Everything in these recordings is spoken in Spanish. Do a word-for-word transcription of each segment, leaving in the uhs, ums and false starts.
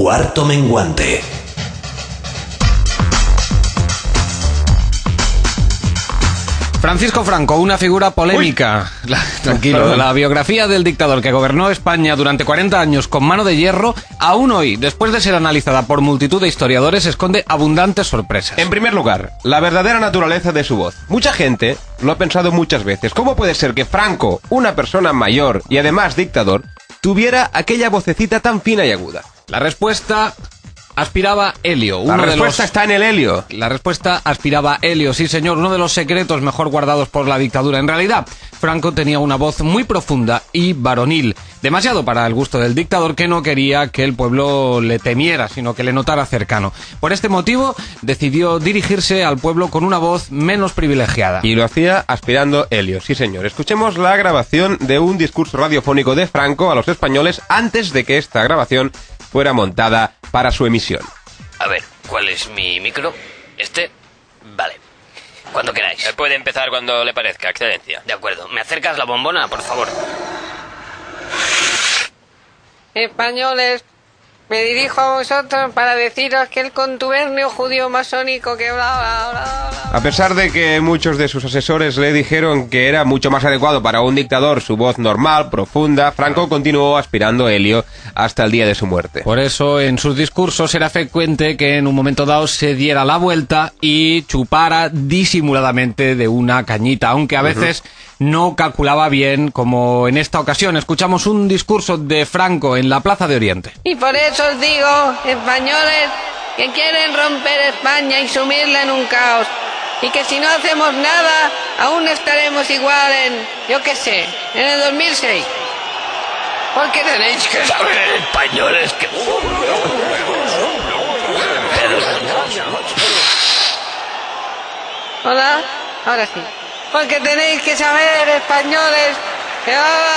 Cuarto menguante. Francisco Franco, una figura polémica. La, tranquilo, la biografía del dictador que gobernó España durante cuarenta años con mano de hierro, aún hoy, después de ser analizada por multitud de historiadores, esconde abundantes sorpresas. En primer lugar, la verdadera naturaleza de su voz. Mucha gente lo ha pensado muchas veces. ¿Cómo puede ser que Franco, una persona mayor y además dictador, tuviera aquella vocecita tan fina y aguda? La respuesta... aspiraba helio. Uno La respuesta de los... está en el helio. La respuesta aspiraba helio, sí señor, uno de los secretos mejor guardados por la dictadura. En realidad, Franco tenía una voz muy profunda y varonil, demasiado para el gusto del dictador, que no quería que el pueblo le temiera, sino que le notara cercano. Por este motivo, decidió dirigirse al pueblo con una voz menos privilegiada. Y lo hacía aspirando helio, sí señor. Escuchemos la grabación de un discurso radiofónico de Franco a los españoles antes de que esta grabación fuera montada para su emisión. A ver, ¿cuál es mi micro? ¿Este? Vale. Cuando queráis. Puede empezar cuando le parezca, excelencia. De acuerdo. ¿Me acercas la bombona, por favor? Españoles, me dirijo a vosotros para deciros que el contubernio judío masónico que bla bla bla bla... A pesar de que muchos de sus asesores le dijeron que era mucho más adecuado para un dictador su voz normal, profunda, Franco continuó aspirando helio hasta el día de su muerte. Por eso, en sus discursos era frecuente que en un momento dado se diera la vuelta y chupara disimuladamente de una cañita, aunque a veces uh-huh. no calculaba bien, como en esta ocasión. Escuchamos un discurso de Franco en la Plaza de Oriente. Y por eso os digo, españoles, que quieren romper España y sumirla en un caos. Y que si no hacemos nada, aún estaremos igual en, yo qué sé, en el dos mil seis. Porque tenéis que saber, españoles, que... Hola, ahora sí. Porque tenéis que saber, españoles, que...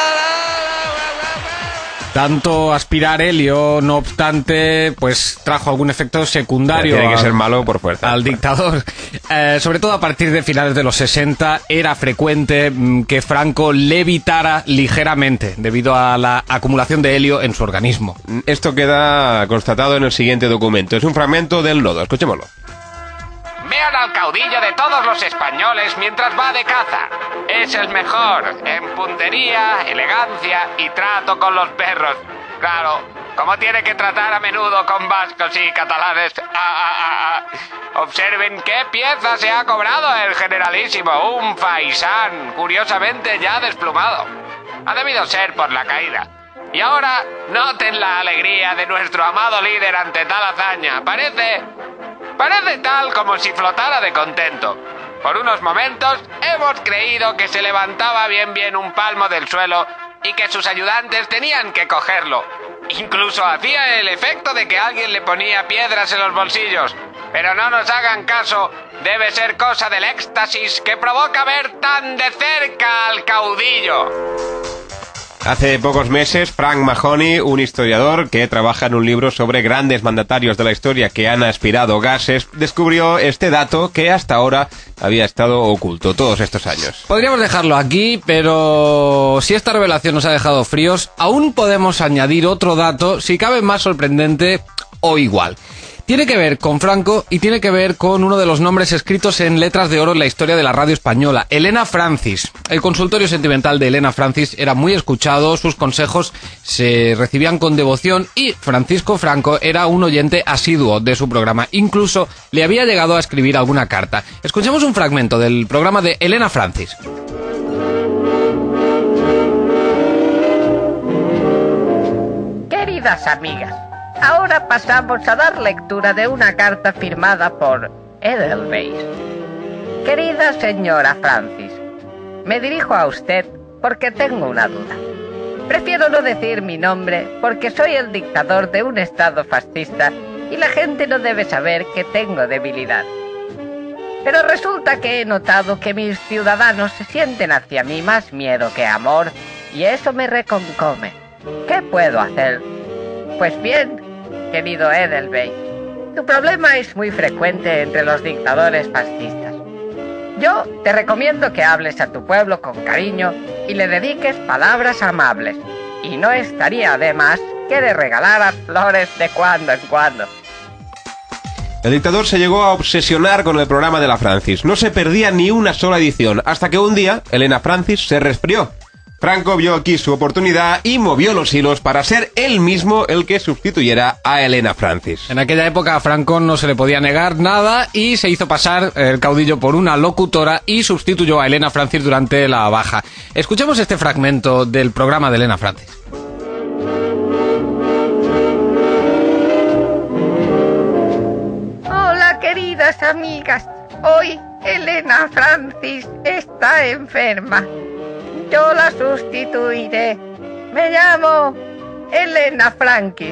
Tanto aspirar helio, no obstante, pues trajo algún efecto secundario. Tiene que al, ser malo por fuerza. Al dictador. Eh, sobre todo a partir de finales de los sesenta, era frecuente mm, que Franco levitara ligeramente debido a la acumulación de helio en su organismo. Esto queda constatado en el siguiente documento. Es un fragmento del lodo. Escuchémoslo. Vean al caudillo de todos los españoles mientras va de caza. Es el mejor en puntería, elegancia y trato con los perros. Claro, como tiene que tratar a menudo con vascos y catalanes. Ah, ah, ah, ah. Observen qué pieza se ha cobrado el generalísimo. Un faisán, curiosamente ya desplumado. Ha debido ser por la caída. Y ahora, noten la alegría de nuestro amado líder ante tal hazaña. Parece... Parece tal como si flotara de contento. Por unos momentos hemos creído que se levantaba bien bien un palmo del suelo y que sus ayudantes tenían que cogerlo. Incluso hacía el efecto de que alguien le ponía piedras en los bolsillos. Pero no nos hagan caso, debe ser cosa del éxtasis que provoca ver tan de cerca al caudillo. Hace pocos meses, Frank Mahoney, un historiador que trabaja en un libro sobre grandes mandatarios de la historia que han aspirado gases, descubrió este dato que hasta ahora había estado oculto todos estos años. Podríamos dejarlo aquí, pero si esta revelación nos ha dejado fríos, aún podemos añadir otro dato, si cabe más sorprendente o igual. Tiene que ver con Franco y tiene que ver con uno de los nombres escritos en letras de oro en la historia de la radio española, Elena Francis. El consultorio sentimental de Elena Francis era muy escuchado, sus consejos se recibían con devoción y Francisco Franco era un oyente asiduo de su programa. Incluso le había llegado a escribir alguna carta. Escuchemos un fragmento del programa de Elena Francis. Queridas amigas, ahora pasamos a dar lectura de una carta firmada por Edelweiss. Querida señora Francis, me dirijo a usted porque tengo una duda. Prefiero no decir mi nombre porque soy el dictador de un estado fascista y la gente no debe saber que tengo debilidad. Pero resulta que he notado que mis ciudadanos se sienten hacia mí más miedo que amor y eso me reconcome. ¿Qué puedo hacer? Pues bien, querido Edelweiss, tu problema es muy frecuente entre los dictadores fascistas. Yo te recomiendo que hables a tu pueblo con cariño y le dediques palabras amables. Y no estaría de más que le regalara flores de cuando en cuando. El dictador se llegó a obsesionar con el programa de la Francis. No se perdía ni una sola edición, hasta que un día Elena Francis se resfrió. Franco vio aquí su oportunidad y movió los hilos para ser él mismo el que sustituyera a Elena Francis. En aquella época a Franco no se le podía negar nada y se hizo pasar el caudillo por una locutora y sustituyó a Elena Francis durante la baja. Escuchemos este fragmento del programa de Elena Francis. Hola, queridas amigas. Hoy Elena Francis está enferma. Yo la sustituiré. Me llamo Elena Francis.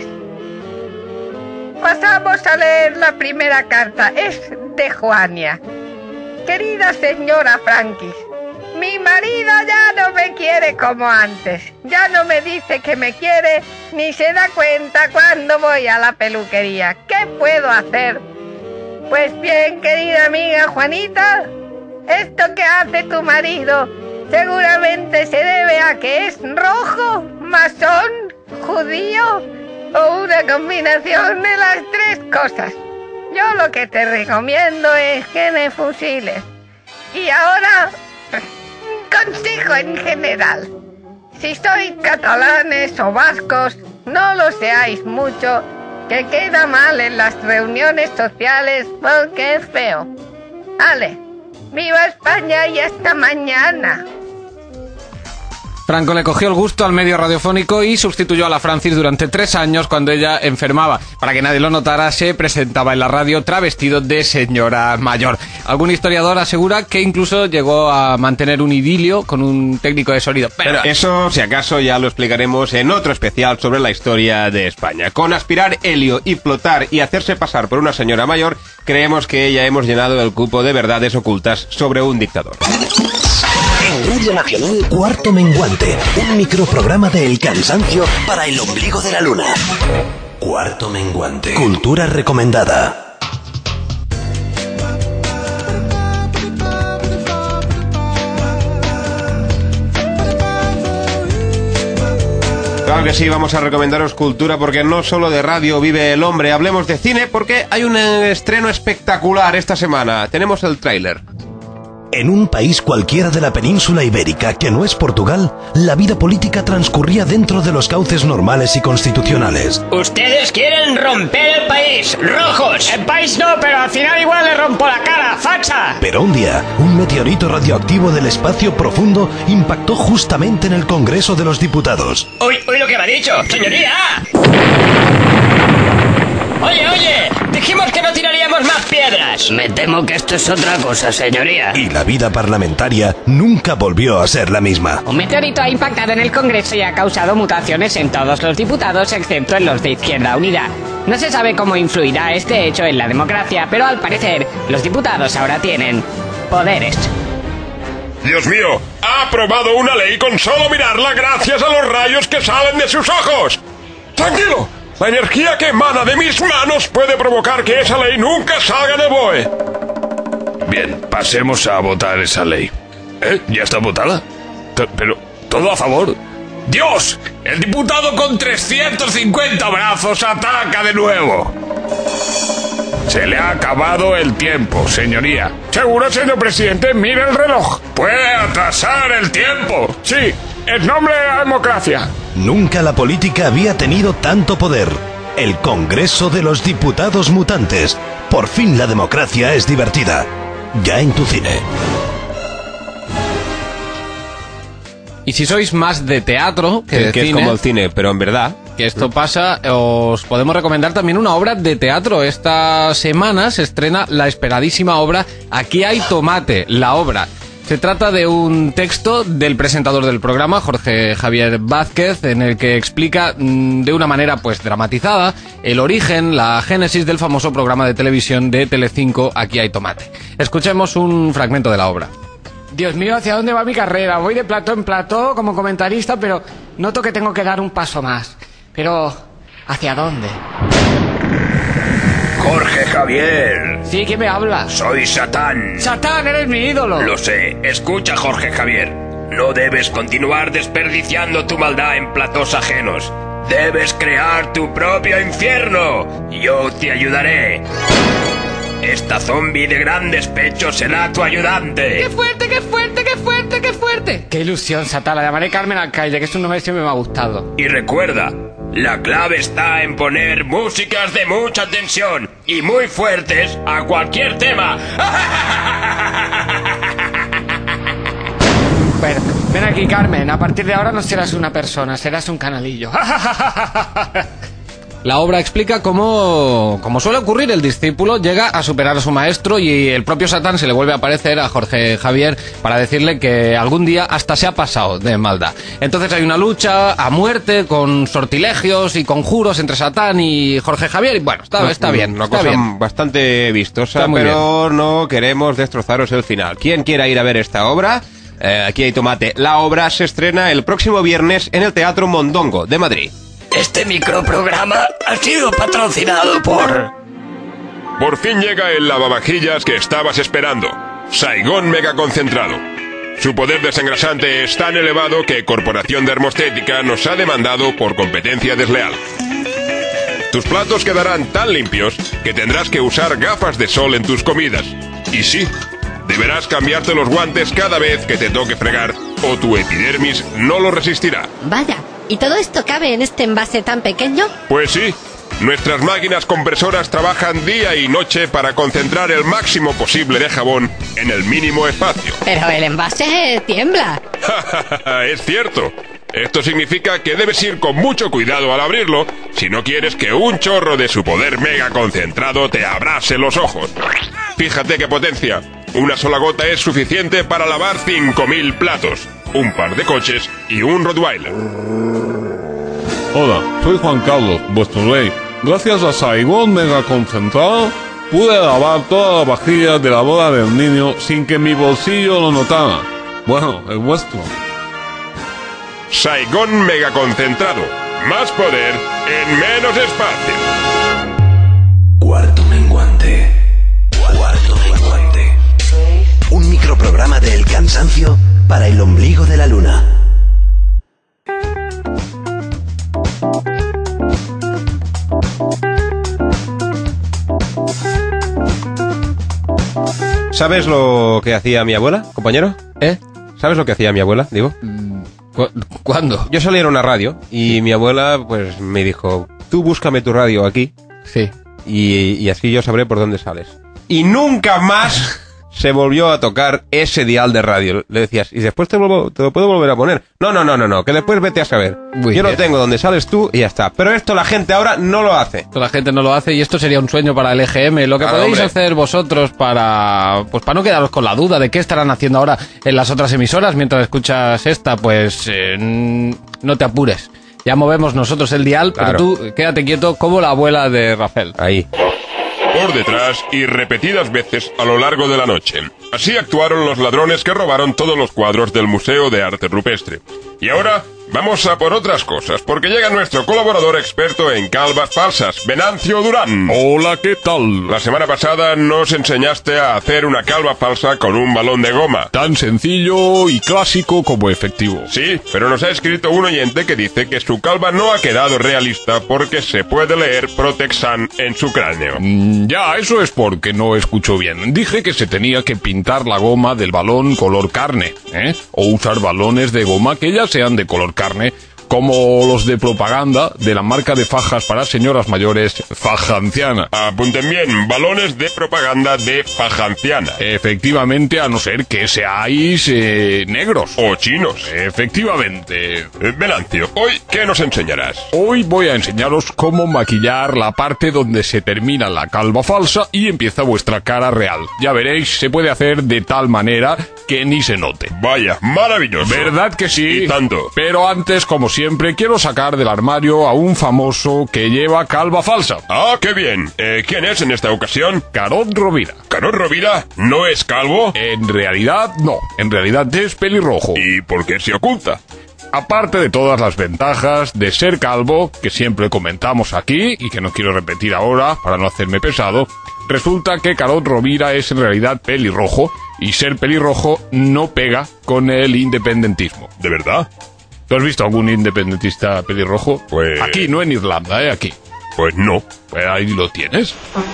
Pasamos a leer la primera carta. Es de Juania. Querida señora Francis, mi marido ya no me quiere como antes. Ya no me dice que me quiere, ni se da cuenta cuando voy a la peluquería. ¿Qué puedo hacer? Pues bien, querida amiga Juanita, esto que hace tu marido seguramente se debe a que es rojo, masón, judío o una combinación de las tres cosas. Yo lo que te recomiendo es que me fusiles. Y ahora, consejo en general. Si sois catalanes o vascos, no lo seáis mucho, que queda mal en las reuniones sociales porque es feo. Ale, ¡viva España y hasta mañana! Franco le cogió el gusto al medio radiofónico y sustituyó a la Francis durante tres años cuando ella enfermaba. Para que nadie lo notara, se presentaba en la radio travestido de señora mayor. Algún historiador asegura que incluso llegó a mantener un idilio con un técnico de sonido. Pero, Pero eso, si acaso, ya lo explicaremos en otro especial sobre la historia de España. Con aspirar helio y flotar y hacerse pasar por una señora mayor, creemos que ya hemos llenado el cupo de verdades ocultas sobre un dictador. En Radio Nacional, Cuarto Menguante, un microprograma de El Cansancio para el ombligo de la luna. Cuarto Menguante. Cultura recomendada. Claro que sí, vamos a recomendaros cultura porque no solo de radio vive el hombre. Hablemos de cine porque hay un estreno espectacular esta semana. Tenemos el tráiler. En un país cualquiera de la península ibérica que no es Portugal, la vida política transcurría dentro de los cauces normales y constitucionales. Ustedes quieren romper el país, rojos. El país no, pero al final igual le rompo la cara, facha. Pero un día, un meteorito radioactivo del espacio profundo impactó justamente en el Congreso de los Diputados. Uy, uy, lo que me ha dicho, señoría. Oye, oye, dijimos que no tiraríamos más piedras. Me temo que esto es otra cosa, señoría. Y la vida parlamentaria nunca volvió a ser la misma. Un meteorito ha impactado en el Congreso y ha causado mutaciones en todos los diputados, excepto en los de Izquierda Unida. No se sabe cómo influirá este hecho en la democracia, pero al parecer, los diputados ahora tienen poderes. Dios mío, ha aprobado una ley con solo mirarla gracias a los rayos que salen de sus ojos. ¡Tranquilo! La energía que emana de mis manos puede provocar que esa ley nunca salga del B O E. Bien, pasemos a votar esa ley. ¿Eh? ¿Ya está votada? T- pero, ¿todo a favor? ¡Dios! El diputado con trescientos cincuenta brazos ataca de nuevo. Se le ha acabado el tiempo, señoría. ¿Seguro, señor presidente? Mire el reloj. Puede atrasar el tiempo. Sí, en nombre de la democracia. Nunca la política había tenido tanto poder. El Congreso de los Diputados Mutantes. Por fin la democracia es divertida. Ya en tu cine. Y si sois más de teatro que, Que, de que cine, es como el cine, pero en verdad. que esto pasa, os podemos recomendar también una obra de teatro. Esta semana se estrena la esperadísima obra Aquí hay tomate, la obra. Se trata de un texto del presentador del programa, Jorge Javier Vázquez, en el que explica mmm, de una manera pues dramatizada el origen, la génesis del famoso programa de televisión de Telecinco Aquí hay tomate. Escuchemos un fragmento de la obra. Dios mío, ¿hacia dónde va mi carrera? Voy de plató en plató como comentarista, pero noto que tengo que dar un paso más. Pero, ¿hacia dónde? Jorge Javier. Sí, ¿quién me habla? Soy Satán. ¡Satán, eres mi ídolo! Lo sé. Escucha, Jorge Javier. No debes continuar desperdiciando tu maldad en platós ajenos. Debes crear tu propio infierno. Yo te ayudaré. Esta zombie de grandes pechos será tu ayudante. ¡Qué fuerte, qué fuerte, qué fuerte, qué fuerte! ¡Qué ilusión, Satán! La llamaré Carmen Alcaide, que es un nombre que siempre me ha gustado. Y recuerda, la clave está en poner músicas de mucha tensión y muy fuertes a cualquier tema. Bueno, ven aquí, Carmen. A partir de ahora no serás una persona, serás un canalillo. La obra explica cómo, como suele ocurrir, el discípulo llega a superar a su maestro y el propio Satán se le vuelve a aparecer a Jorge Javier para decirle que algún día hasta se ha pasado de maldad. Entonces hay una lucha a muerte con sortilegios y conjuros entre Satán y Jorge Javier y bueno, está, está bien. Una está cosa bien. bastante vistosa, Está muy pero no queremos destrozaros el final. ¿Quién quiera ir a ver esta obra? Eh, aquí hay tomate. La obra se estrena el próximo viernes en el Teatro Mondongo de Madrid. Este microprograma ha sido patrocinado por... Por fin llega el lavavajillas que estabas esperando. Saigón Mega Concentrado. Su poder desengrasante es tan elevado que Corporación Dermostética nos ha demandado por competencia desleal. Tus platos quedarán tan limpios que tendrás que usar gafas de sol en tus comidas. Y sí, deberás cambiarte los guantes cada vez que te toque fregar o tu epidermis no lo resistirá. Vaya, ¿y todo esto cabe en este envase tan pequeño? Pues sí, nuestras máquinas compresoras trabajan día y noche para concentrar el máximo posible de jabón en el mínimo espacio. Pero el envase tiembla. Es cierto. Esto significa que debes ir con mucho cuidado al abrirlo si no quieres que un chorro de su poder mega concentrado te abrase los ojos. Fíjate qué potencia. Una sola gota es suficiente para lavar cinco mil platos, un par de coches y un Rottweiler. Hola, soy Juan Carlos, vuestro rey. Gracias a Saigón Mega Concentrado, pude lavar todas las vajillas de la boda del niño sin que mi bolsillo lo notara. Bueno, el vuestro. Saigón Mega Concentrado. Más poder en menos espacio. Cuarto menguante. Cuarto menguante. Un microprograma de El Cansancio para el ombligo de la luna. ¿Sabes lo que hacía mi abuela, compañero? ¿Eh? ¿Sabes lo que hacía mi abuela, digo? ¿Cu- ¿Cuándo? Yo salí en una radio y mi abuela pues me dijo, tú búscame tu radio aquí. Sí. Y, y así yo sabré por dónde sales. Y nunca más se volvió a tocar ese dial de radio. Le decías, y después te, vuelvo, te lo puedo volver a poner. No, no, no, no, no, que después vete a saber. Muy yo bien. lo tengo donde sales tú y ya está. Pero esto la gente ahora no lo hace. Esto la gente no lo hace y esto sería un sueño para el E G M. Lo que Claro, podéis hombre. hacer vosotros para pues para no quedaros con la duda de qué estarán haciendo ahora en las otras emisoras mientras escuchas esta, pues eh, no te apures. Ya movemos nosotros el dial, Claro. pero tú quédate quieto como la abuela de Rafael. Ahí. Por detrás y repetidas veces a lo largo de la noche. Así actuaron los ladrones que robaron todos los cuadros del Museo de Arte Rupestre. Y ahora vamos a por otras cosas, porque llega nuestro colaborador experto en calvas falsas, Venancio Durán. Hola, ¿qué tal? La semana pasada nos enseñaste a hacer una calva falsa con un balón de goma. Tan sencillo y clásico como efectivo. Sí, pero nos ha escrito un oyente que dice que su calva no ha quedado realista porque se puede leer Protexan en su cráneo. Mm, ya, eso es porque no escucho bien. Dije que se tenía que pintar la goma del balón color carne, ¿eh? O usar balones de goma que ya sean de color carne, como los de propaganda de la marca de fajas para señoras mayores, Faja Anciana. Apunten bien, balones de propaganda de Faja Anciana. Efectivamente, a no ser que seáis eh, negros. O chinos. Efectivamente. Eh, Venancio, ¿hoy qué nos enseñarás? Hoy voy a enseñaros cómo maquillar la parte donde se termina la calva falsa y empieza vuestra cara real. Ya veréis, se puede hacer de tal manera que ni se note. Vaya, maravilloso. ¿Verdad que sí? Y tanto. Pero antes, como siempre, quiero sacar del armario a un famoso que lleva calva falsa. Ah, qué bien. Eh, ¿Quién es en esta ocasión? Carod Rovira. ¿Carod Rovira no es calvo? En realidad, no. En realidad es pelirrojo. ¿Y por qué se oculta? Aparte de todas las ventajas de ser calvo, que siempre comentamos aquí y que no quiero repetir ahora para no hacerme pesado, resulta que Carod Rovira es en realidad pelirrojo y ser pelirrojo no pega con el independentismo. ¿De verdad? ¿Tú has visto algún independentista pelirrojo? Pues... Aquí, no en Irlanda, ¿eh? Aquí. Pues no. Pues ahí lo tienes.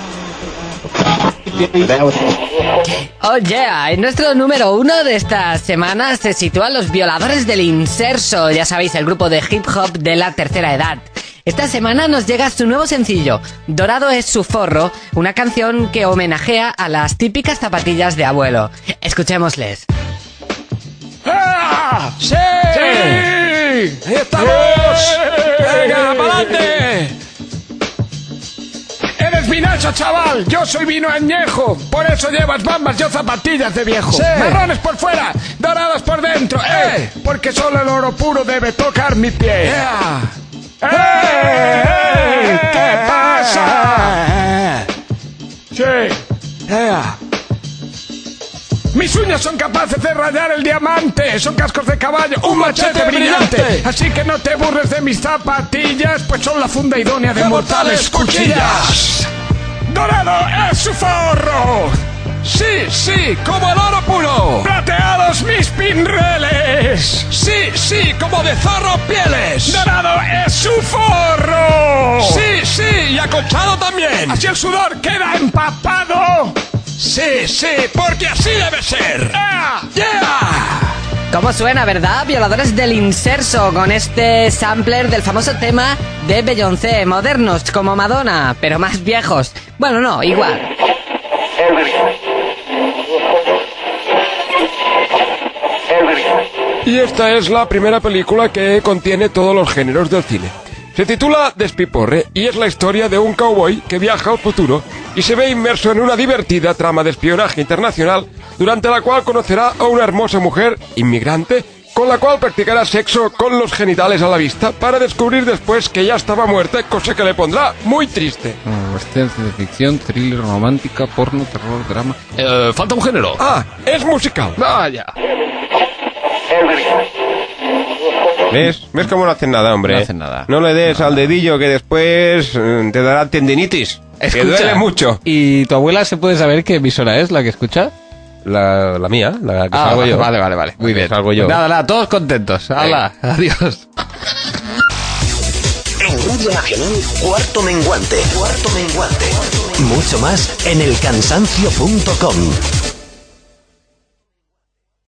Oh yeah, en nuestro número uno de esta semana se sitúan los Violadores del Inserso, ya sabéis, el grupo de hip hop de la tercera edad. Esta semana nos llega su nuevo sencillo, Dorado es su forro, una canción que homenajea a las típicas zapatillas de abuelo. Escuchémosles. ¡Ah! ¡Sí! ¡Sí! ¡Ahí estamos! ¡Venga, pa'lante! Eres vinacho, chaval. Yo soy vino añejo. Por eso llevas bambas, yo zapatillas de viejo. Sí. Marrones por fuera, dorados por dentro. ¡Eh! ¡Eh! Porque solo el oro puro debe tocar mi pie. Yeah. ¡Eh! ¡Eh! ¿Qué pasa? Sí. Yeah. Mis uñas son capaces de rayar el diamante. Son cascos de caballo, un, un machete, machete brillante. brillante. Así que no te burles de mis zapatillas, pues son la funda idónea de, de mortales cuchillas. Dorado es su forro. Sí, sí, como el oro puro. Plateados mis pinreles. Sí, sí, como de zorro pieles. Dorado es su forro. Sí, sí, y acolchado también. Así el sudor queda empapado. Sí, sí, porque así debe ser. ¡Yeah! ¡Yeah! ¿Cómo suena, verdad? Violadores del Inserso, con este sampler del famoso tema de Beyoncé, modernos como Madonna, pero más viejos. Bueno, no, igual. Y esta es la primera película que contiene todos los géneros del cine. Se titula Despiporre y es la historia de un cowboy que viaja al futuro y se ve inmerso en una divertida trama de espionaje internacional durante la cual conocerá a una hermosa mujer inmigrante con la cual practicará sexo con los genitales a la vista para descubrir después que ya estaba muerta, cosa que le pondrá muy triste. Oh, este es de ficción, thriller, romántica, porno, terror, drama... Eh, falta un género. Ah, es musical. Vaya. ¿Ves? ¿Ves cómo no hacen nada, hombre? No hacen nada. No le des nada. al dedillo que después eh, te dará tendinitis. Escucha, que duele mucho. ¿Y tu abuela se puede saber qué emisora es la que escucha? La, la mía, la que ah, salgo yo. Vale, vale, vale. Muy bien. Salgo yo. Nada, nada, todos contentos. Hala, adiós. En Radio Nacional, Cuarto Menguante. Cuarto Menguante. Mucho más en el cansancio punto com.